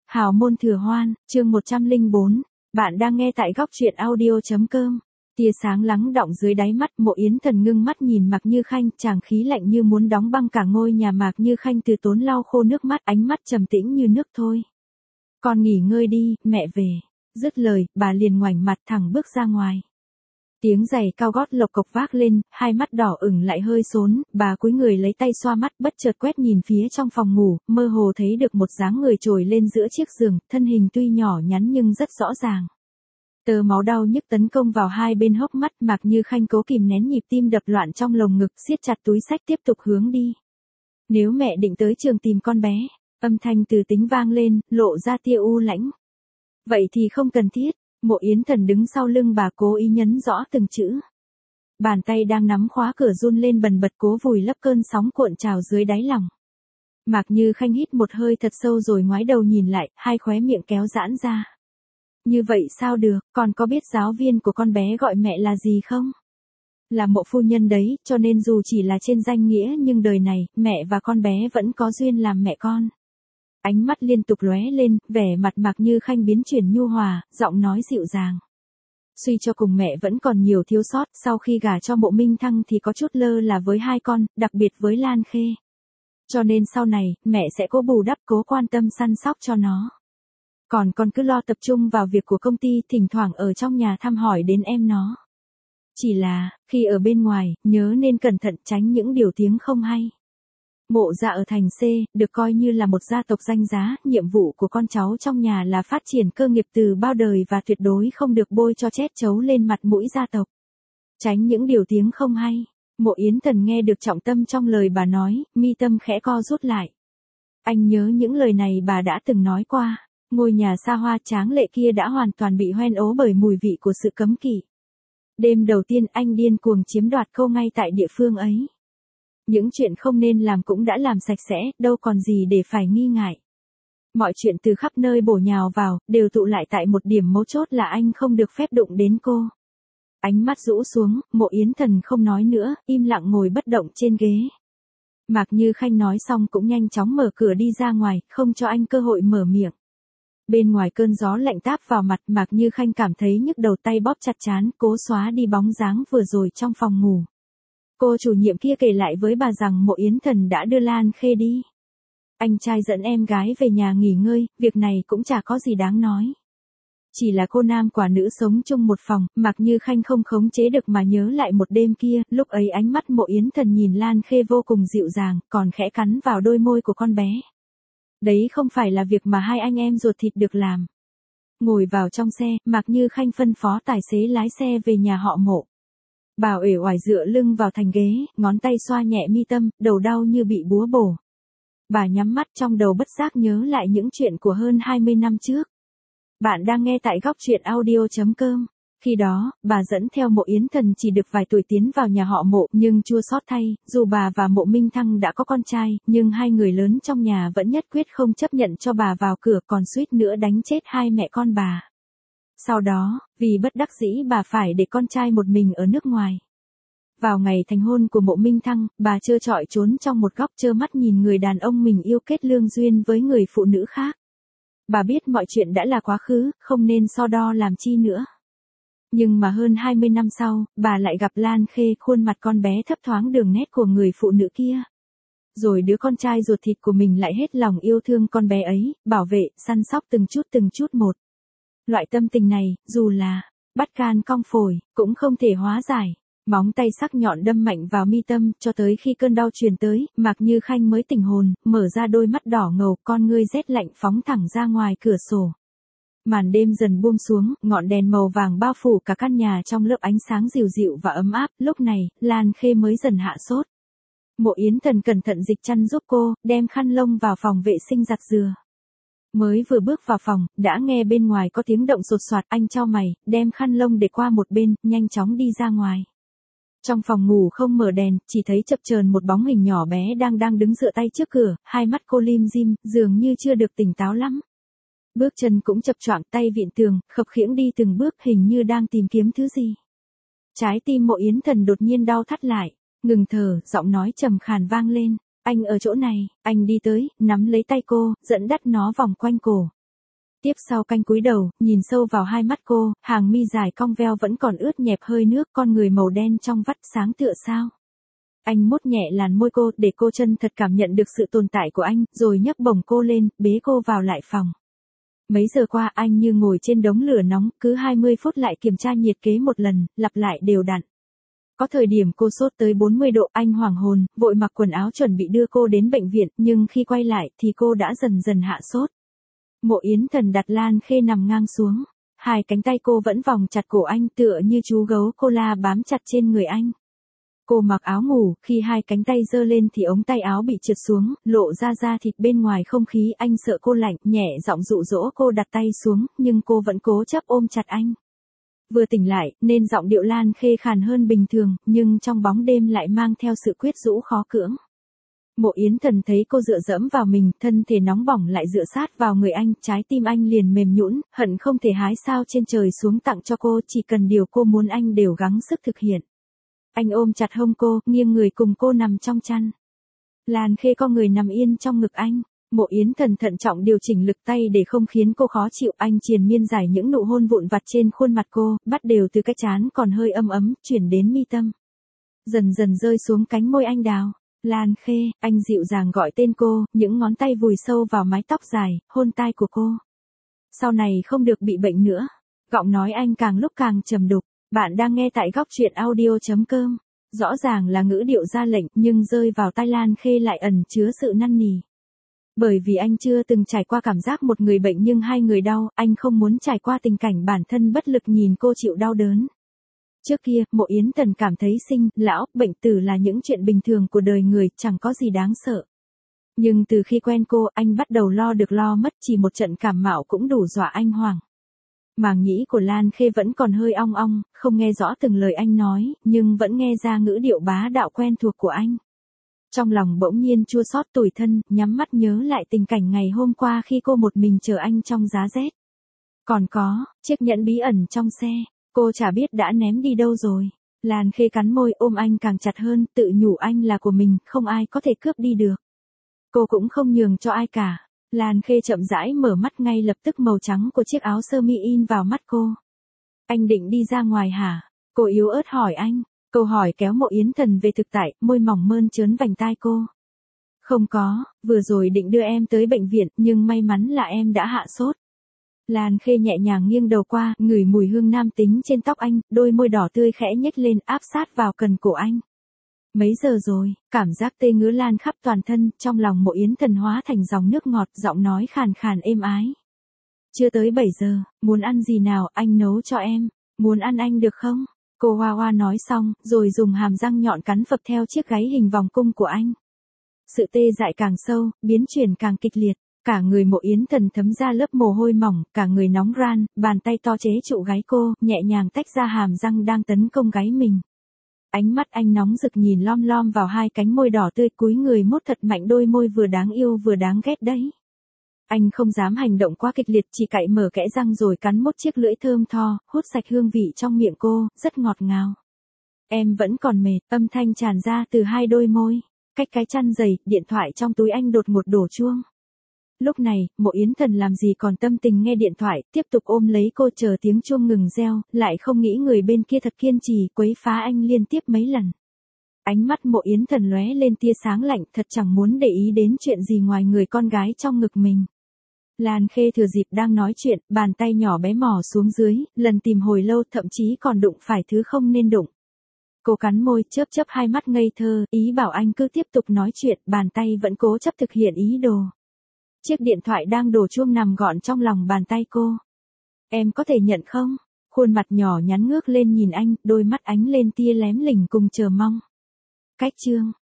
Hào môn thừa hoan, chương 104. Bạn đang nghe tại góc truyện audio.com. Tia sáng lắng đọng dưới đáy mắt, Mộ Yến Thần ngưng mắt nhìn Mạc Như Khanh, chàng khí lạnh như muốn đóng băng cả ngôi nhà. Mạc Như Khanh từ tốn lau khô nước mắt, ánh mắt trầm tĩnh như nước thôi. Con nghỉ ngơi đi, mẹ về. Dứt lời, bà liền ngoảnh mặt thẳng bước ra ngoài. Tiếng giày cao gót lộc cộc vác lên, hai mắt đỏ ửng lại hơi xốn, bà cúi người lấy tay xoa mắt, bất chợt quét nhìn phía trong phòng ngủ, mơ hồ thấy được một dáng người trồi lên giữa chiếc giường, thân hình tuy nhỏ nhắn nhưng rất rõ ràng. Tơ máu đau nhức tấn công vào hai bên hốc mắt, Mạc Như Khanh cố kìm nén nhịp tim đập loạn trong lồng ngực, siết chặt túi xách tiếp tục hướng đi. Nếu mẹ định tới trường tìm con bé, âm thanh từ tính vang lên, lộ ra tia u lãnh. Vậy thì không cần thiết. Mộ Yến Thần đứng sau lưng bà cố ý nhấn rõ từng chữ. Bàn tay đang nắm khóa cửa run lên bần bật cố vùi lấp cơn sóng cuộn trào dưới đáy lòng. Mạc Như Khanh hít một hơi thật sâu rồi ngoái đầu nhìn lại, hai khóe miệng kéo giãn ra. Như vậy sao được, còn có biết giáo viên của con bé gọi mẹ là gì không? Là Mộ phu nhân đấy, cho nên dù chỉ là trên danh nghĩa nhưng đời này, mẹ và con bé vẫn có duyên làm mẹ con. Ánh mắt liên tục lóe lên, vẻ mặt Mạc Như Khanh biến chuyển nhu hòa, giọng nói dịu dàng. Suy cho cùng mẹ vẫn còn nhiều thiếu sót, sau khi gả cho Mộ Minh Thăng thì có chút lơ là với hai con, đặc biệt với Lan Khê. Cho nên sau này, mẹ sẽ cố bù đắp, cố quan tâm săn sóc cho nó. Còn con cứ lo tập trung vào việc của công ty, thỉnh thoảng ở trong nhà thăm hỏi đến em nó. Chỉ là, khi ở bên ngoài, nhớ nên cẩn thận tránh những điều tiếng không hay. Mộ gia ở thành C, được coi như là một gia tộc danh giá, nhiệm vụ của con cháu trong nhà là phát triển cơ nghiệp từ bao đời và tuyệt đối không được bôi cho chét chấu lên mặt mũi gia tộc. Tránh những điều tiếng không hay. Mộ Yến Thần nghe được trọng tâm trong lời bà nói, mi tâm khẽ co rút lại. Anh nhớ những lời này bà đã từng nói qua, ngôi nhà xa hoa tráng lệ kia đã hoàn toàn bị hoen ố bởi mùi vị của sự cấm kỵ. Đêm đầu tiên anh điên cuồng chiếm đoạt cô ngay tại địa phương ấy. Những chuyện không nên làm cũng đã làm sạch sẽ, đâu còn gì để phải nghi ngại. Mọi chuyện từ khắp nơi bổ nhào vào, đều tụ lại tại một điểm mấu chốt là anh không được phép đụng đến cô. Ánh mắt rũ xuống, Mộ Yến Thần không nói nữa, im lặng ngồi bất động trên ghế. Mạc Như Khanh nói xong cũng nhanh chóng mở cửa đi ra ngoài, không cho anh cơ hội mở miệng. Bên ngoài cơn gió lạnh táp vào mặt, Mạc Như Khanh cảm thấy nhức đầu, tay bóp chặt trán, cố xóa đi bóng dáng vừa rồi trong phòng ngủ. Cô chủ nhiệm kia kể lại với bà rằng Mộ Yến Thần đã đưa Lan Khê đi. Anh trai dẫn em gái về nhà nghỉ ngơi, việc này cũng chả có gì đáng nói. Chỉ là cô nam quả nữ sống chung một phòng, Mạc Như Khanh không khống chế được mà nhớ lại một đêm kia, lúc ấy ánh mắt Mộ Yến Thần nhìn Lan Khê vô cùng dịu dàng, còn khẽ cắn vào đôi môi của con bé. Đấy không phải là việc mà hai anh em ruột thịt được làm. Ngồi vào trong xe, Mạc Như Khanh phân phó tài xế lái xe về nhà họ Mộ. Bà uể oải dựa lưng vào thành ghế, ngón tay xoa nhẹ mi tâm, đầu đau như bị búa bổ. Bà nhắm mắt, trong đầu bất giác nhớ lại những chuyện của hơn 20 năm trước. Bạn đang nghe tại góc truyện audio.com. Khi đó, bà dẫn theo Mộ Yến Thần chỉ được vài tuổi tiến vào nhà họ Mộ, nhưng chua xót thay, dù bà và Mộ Minh Thăng đã có con trai, nhưng hai người lớn trong nhà vẫn nhất quyết không chấp nhận cho bà vào cửa, còn suýt nữa đánh chết hai mẹ con bà. Sau đó, vì bất đắc dĩ bà phải để con trai một mình ở nước ngoài. Vào ngày thành hôn của Mộ Minh Thăng, bà trơ trọi trốn trong một góc trơ mắt nhìn người đàn ông mình yêu kết lương duyên với người phụ nữ khác. Bà biết mọi chuyện đã là quá khứ, không nên so đo làm chi nữa. Nhưng mà hơn 20 năm sau, bà lại gặp Lan Khê, khuôn mặt con bé thấp thoáng đường nét của người phụ nữ kia. Rồi đứa con trai ruột thịt của mình lại hết lòng yêu thương con bé ấy, bảo vệ, săn sóc từng chút một. Loại tâm tình này, dù là bắt gan cong phổi, cũng không thể hóa giải. Móng tay sắc nhọn đâm mạnh vào mi tâm, cho tới khi cơn đau truyền tới, Mạc Như Khanh mới tỉnh hồn, mở ra đôi mắt đỏ ngầu, con ngươi rét lạnh phóng thẳng ra ngoài cửa sổ. Màn đêm dần buông xuống, ngọn đèn màu vàng bao phủ cả căn nhà trong lớp ánh sáng dịu dịu và ấm áp, lúc này, Lan Khê mới dần hạ sốt. Mộ Yến Thần cẩn thận dịch chăn giúp cô, đem khăn lông vào phòng vệ sinh giặt dừa. Mới vừa bước vào phòng, đã nghe bên ngoài có tiếng động sột soạt, anh chau mày, đem khăn lông để qua một bên, nhanh chóng đi ra ngoài. Trong phòng ngủ không mở đèn, chỉ thấy chập chờn một bóng hình nhỏ bé đang đứng dựa tay trước cửa, hai mắt cô lim dim, dường như chưa được tỉnh táo lắm. Bước chân cũng chập choạng, tay vịn tường, khập khiễng đi từng bước, hình như đang tìm kiếm thứ gì. Trái tim Mộ Yến Thần đột nhiên đau thắt lại, ngừng thở, giọng nói trầm khàn vang lên. Anh ở chỗ này, anh đi tới, nắm lấy tay cô, dẫn dắt nó vòng quanh cổ. Tiếp sau canh cúi đầu, nhìn sâu vào hai mắt cô, hàng mi dài cong veo vẫn còn ướt nhẹp hơi nước, con người màu đen trong vắt sáng tựa sao. Anh mút nhẹ làn môi cô, để cô chân thật cảm nhận được sự tồn tại của anh, rồi nhấc bổng cô lên, bế cô vào lại phòng. Mấy giờ qua anh như ngồi trên đống lửa nóng, cứ 20 phút lại kiểm tra nhiệt kế một lần, lặp lại đều đặn. Có thời điểm cô sốt tới 40 độ, anh hoảng hồn, vội mặc quần áo chuẩn bị đưa cô đến bệnh viện, nhưng khi quay lại thì cô đã dần dần hạ sốt. Mộ Yến Thần đặt Lan Khê nằm ngang xuống. Hai cánh tay cô vẫn vòng chặt cổ anh tựa như chú gấu cola bám chặt trên người anh. Cô mặc áo ngủ, khi hai cánh tay giơ lên thì ống tay áo bị trượt xuống, lộ ra da thịt bên ngoài không khí. Anh sợ cô lạnh, nhẹ giọng dụ dỗ cô đặt tay xuống, nhưng cô vẫn cố chấp ôm chặt anh. Vừa tỉnh lại, nên giọng điệu Lan Khê khàn hơn bình thường, nhưng trong bóng đêm lại mang theo sự quyết rũ khó cưỡng. Mộ Yến Thần thấy cô dựa dẫm vào mình, thân thể nóng bỏng lại dựa sát vào người anh, trái tim anh liền mềm nhũn, hận không thể hái sao trên trời xuống tặng cho cô, chỉ cần điều cô muốn anh đều gắng sức thực hiện. Anh ôm chặt hông cô, nghiêng người cùng cô nằm trong chăn. Lan Khê co người nằm yên trong ngực anh. Mộ Yến Thần thận trọng điều chỉnh lực tay để không khiến cô khó chịu. Anh triền miên giải những nụ hôn vụn vặt trên khuôn mặt cô, bắt đều từ cái trán còn hơi ấm ấm, chuyển đến mi tâm. Dần dần rơi xuống cánh môi anh đào. Lan Khê, anh dịu dàng gọi tên cô, những ngón tay vùi sâu vào mái tóc dài, hôn tai của cô. Sau này không được bị bệnh nữa. Giọng nói anh càng lúc càng trầm đục. Bạn đang nghe tại góc truyện audio.com. Rõ ràng là ngữ điệu ra lệnh, nhưng rơi vào tai Lan Khê lại ẩn chứa sự năn nỉ. Bởi vì anh chưa từng trải qua cảm giác một người bệnh nhưng hai người đau, anh không muốn trải qua tình cảnh bản thân bất lực nhìn cô chịu đau đớn. Trước kia, Mộ Yến Thần cảm thấy sinh, lão, bệnh tử là những chuyện bình thường của đời người, chẳng có gì đáng sợ. Nhưng từ khi quen cô, anh bắt đầu lo được lo mất, chỉ một trận cảm mạo cũng đủ dọa anh hoảng. Màng nhĩ của Lan Khê vẫn còn hơi ong ong, không nghe rõ từng lời anh nói, nhưng vẫn nghe ra ngữ điệu bá đạo quen thuộc của anh. Trong lòng bỗng nhiên chua xót tủi thân, nhắm mắt nhớ lại tình cảnh ngày hôm qua khi cô một mình chờ anh trong giá rét. Còn có, chiếc nhẫn bí ẩn trong xe, cô chả biết đã ném đi đâu rồi. Lan Khê cắn môi ôm anh càng chặt hơn, tự nhủ anh là của mình, không ai có thể cướp đi được. Cô cũng không nhường cho ai cả. Lan Khê chậm rãi mở mắt, ngay lập tức màu trắng của chiếc áo sơ mi in vào mắt cô. Anh định đi ra ngoài hả? Cô yếu ớt hỏi anh. Câu hỏi kéo Mộ Yến Thần về thực tại, môi mỏng mơn trớn vành tai cô. Không có, vừa rồi định đưa em tới bệnh viện, nhưng may mắn là em đã hạ sốt. Lan Khê nhẹ nhàng nghiêng đầu qua, ngửi mùi hương nam tính trên tóc anh, đôi môi đỏ tươi khẽ nhếch lên áp sát vào cần cổ anh. Mấy giờ rồi, cảm giác tê ngứa lan khắp toàn thân, trong lòng Mộ Yến Thần hóa thành dòng nước ngọt, giọng nói khàn khàn êm ái. Chưa tới 7 giờ, muốn ăn gì nào, anh nấu cho em, muốn ăn anh được không? Cô hoa hoa nói xong, rồi dùng hàm răng nhọn cắn phập theo chiếc gáy hình vòng cung của anh. Sự tê dại càng sâu, biến chuyển càng kịch liệt, cả người Mộ Yến Thần thấm ra lớp mồ hôi mỏng, cả người nóng ran, bàn tay to chế trụ gáy cô, nhẹ nhàng tách ra hàm răng đang tấn công gáy mình. Ánh mắt anh nóng rực nhìn lom lom vào hai cánh môi đỏ tươi, cúi người mút thật mạnh đôi môi vừa đáng yêu vừa đáng ghét đấy. Anh không dám hành động quá kịch liệt, chỉ cạy mở kẽ răng rồi cắn mút chiếc lưỡi thơm tho, hút sạch hương vị trong miệng cô, rất ngọt ngào. Em vẫn còn mệt, âm thanh tràn ra từ hai đôi môi. Cách cái chăn dày, điện thoại trong túi anh đột ngột đổ chuông. Lúc này, Mộ Yến Thần làm gì còn tâm tình nghe điện thoại, tiếp tục ôm lấy cô chờ tiếng chuông ngừng reo, lại không nghĩ người bên kia thật kiên trì, quấy phá anh liên tiếp mấy lần. Ánh mắt Mộ Yến Thần lóe lên tia sáng lạnh, thật chẳng muốn để ý đến chuyện gì ngoài người con gái trong ngực mình. Lan Khê thừa dịp đang nói chuyện, bàn tay nhỏ bé mò xuống dưới, lần tìm hồi lâu, thậm chí còn đụng phải thứ không nên đụng. Cô cắn môi, chớp chớp hai mắt ngây thơ, ý bảo anh cứ tiếp tục nói chuyện, bàn tay vẫn cố chấp thực hiện ý đồ. Chiếc điện thoại đang đổ chuông nằm gọn trong lòng bàn tay cô. Em có thể nhận không? Khuôn mặt nhỏ nhắn ngước lên nhìn anh, đôi mắt ánh lên tia lém lỉnh cùng chờ mong. Cách chương.